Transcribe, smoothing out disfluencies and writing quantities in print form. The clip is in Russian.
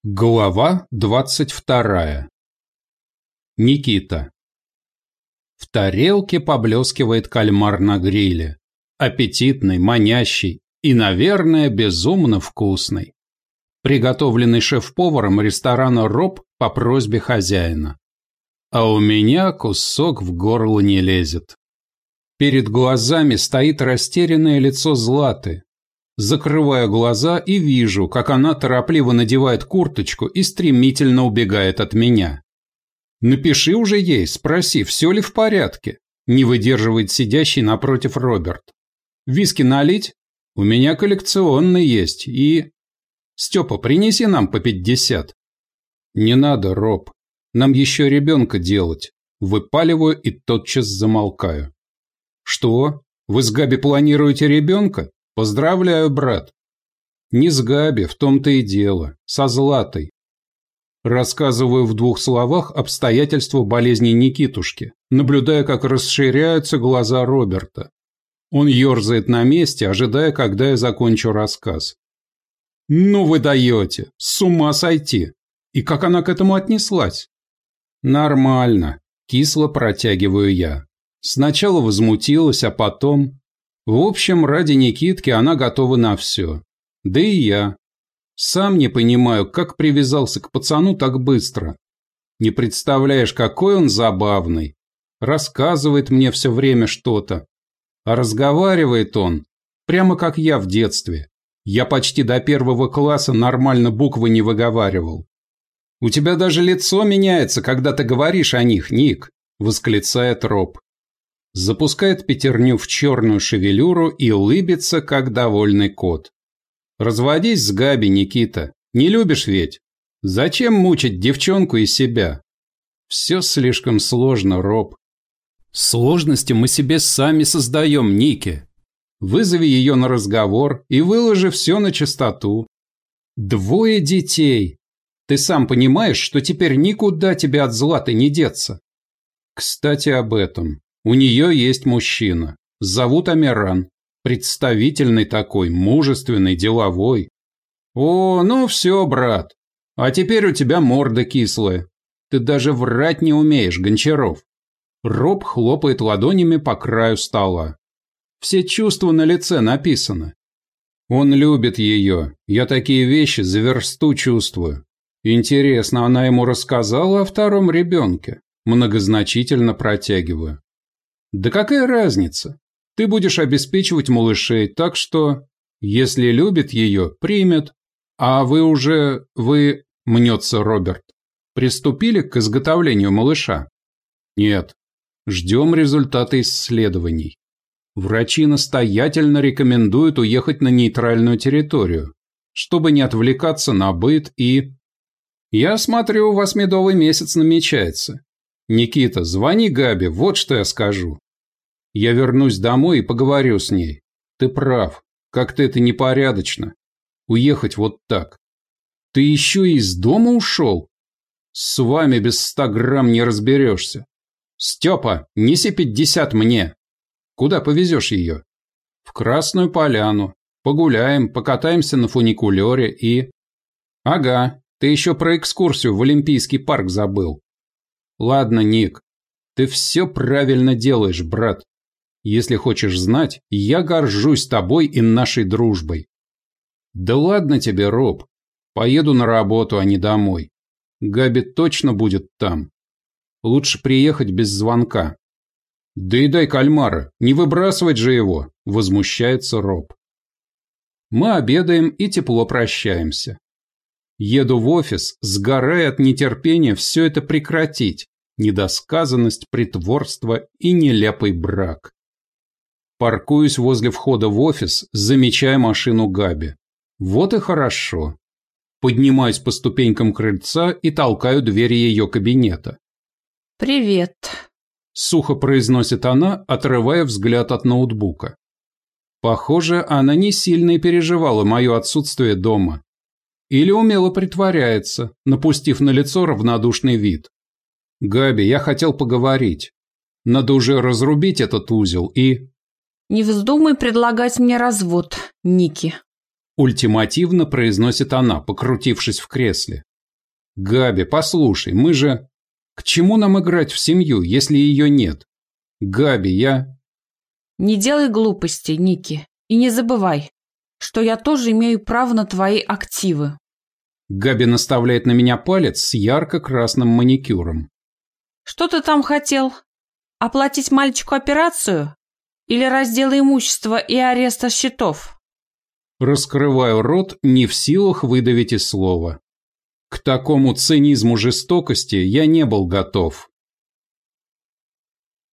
Глава 22. Никита. В тарелке поблескивает кальмар на гриле. Аппетитный, манящий и, наверное, безумно вкусный. Приготовленный шеф-поваром ресторана «Роб» по просьбе хозяина. А у меня кусок в горло не лезет. Перед глазами стоит растерянное лицо Златы. Закрываю глаза и вижу, как она торопливо надевает курточку и стремительно убегает от меня. Напиши уже ей, спроси, все ли в порядке. Не выдерживает сидящий напротив Роберт. Виски налить? У меня коллекционный есть и... Степа, принеси нам по 50. Не надо, Роб. Нам еще ребенка делать. Выпаливаю и тотчас замолкаю. Что? Вы с Габи планируете ребенка? Поздравляю, брат. Не с Габи, в том-то и дело, со Златой. Рассказываю в 2 словах обстоятельства болезни Никитушки, наблюдая, как расширяются глаза Роберта. Он ерзает на месте, ожидая, когда я закончу рассказ. Ну вы даете, с ума сойти. И как она к этому отнеслась? Нормально, кисло протягиваю я. Сначала возмутилась, а потом... В общем, ради Никитки она готова на все. Да и я. Сам не понимаю, как привязался к пацану так быстро. Не представляешь, какой он забавный. Рассказывает мне все время что-то. А разговаривает он, прямо как я в детстве. Я почти до 1 класса нормально буквы не выговаривал. «У тебя даже лицо меняется, когда ты говоришь о них, Ник», – восклицает Роб. Запускает пятерню в черную шевелюру и улыбится, как довольный кот. Разводись с Габи, Никита. Не любишь ведь? Зачем мучить девчонку и себя? Все слишком сложно, Роб. Сложности мы себе сами создаем, Ники. Вызови ее на разговор и выложи все на чистоту. 2 детей. Ты сам понимаешь, что теперь никуда тебе от Златы не деться. Кстати, об этом. У нее есть мужчина. Зовут Амиран. Представительный такой, мужественный, деловой. О, ну все, брат. А теперь у тебя морда кислая. Ты даже врать не умеешь, Гончаров. Роб хлопает ладонями по краю стола. Все чувства на лице написаны. Он любит ее. Я такие вещи за версту чувствую. Интересно, она ему рассказала о 2-м ребенке? Многозначительно протягиваю. Да какая разница? Ты будешь обеспечивать малышей, так что, если любит ее, примет. А вы, мнется Роберт, приступили к изготовлению малыша? Нет. Ждем результаты исследований. Врачи настоятельно рекомендуют уехать на нейтральную территорию, чтобы не отвлекаться на быт и... Я смотрю, у вас медовый месяц намечается. Никита, звони Габи, вот что я скажу. Я вернусь домой и поговорю с ней. Ты прав, как-то это непорядочно. Уехать вот так. Ты еще и из дома ушел? С вами без 100 грамм не разберешься. Степа, неси 50 мне. Куда повезешь ее? В Красную Поляну. Погуляем, покатаемся на фуникулере и... Ага, ты еще про экскурсию в Олимпийский парк забыл. Ладно, Ник, ты все правильно делаешь, брат. Если хочешь знать, я горжусь тобой и нашей дружбой. Да ладно тебе, Роб. Поеду на работу, а не домой. Габи точно будет там. Лучше приехать без звонка. Доедай кальмара, не выбрасывать же его, возмущается Роб. Мы обедаем и тепло прощаемся. Еду в офис, сгорая от нетерпения все это прекратить. Недосказанность, притворство и нелепый брак. Паркуюсь возле входа в офис, замечая машину Габи. Вот и хорошо. Поднимаюсь по ступенькам крыльца и толкаю двери ее кабинета. «Привет», – сухо произносит она, отрывая взгляд от ноутбука. Похоже, она не сильно и переживала мое отсутствие дома. Или умело притворяется, напустив на лицо равнодушный вид. «Габи, я хотел поговорить. Надо уже разрубить этот узел и...» «Не вздумай предлагать мне развод, Ники», ультимативно произносит она, покрутившись в кресле. Габи, послушай, мы же... К чему нам играть в семью, если ее нет? Габи, я... Не делай глупостей, Ники, и не забывай, что я тоже имею право на твои активы. Габи наставляет на меня палец с ярко-красным маникюром. Что ты там хотел? Оплатить мальчику операцию? Или раздел имущества и ареста счетов? Раскрываю рот, не в силах выдавить и слова. К такому цинизму жестокости я не был готов.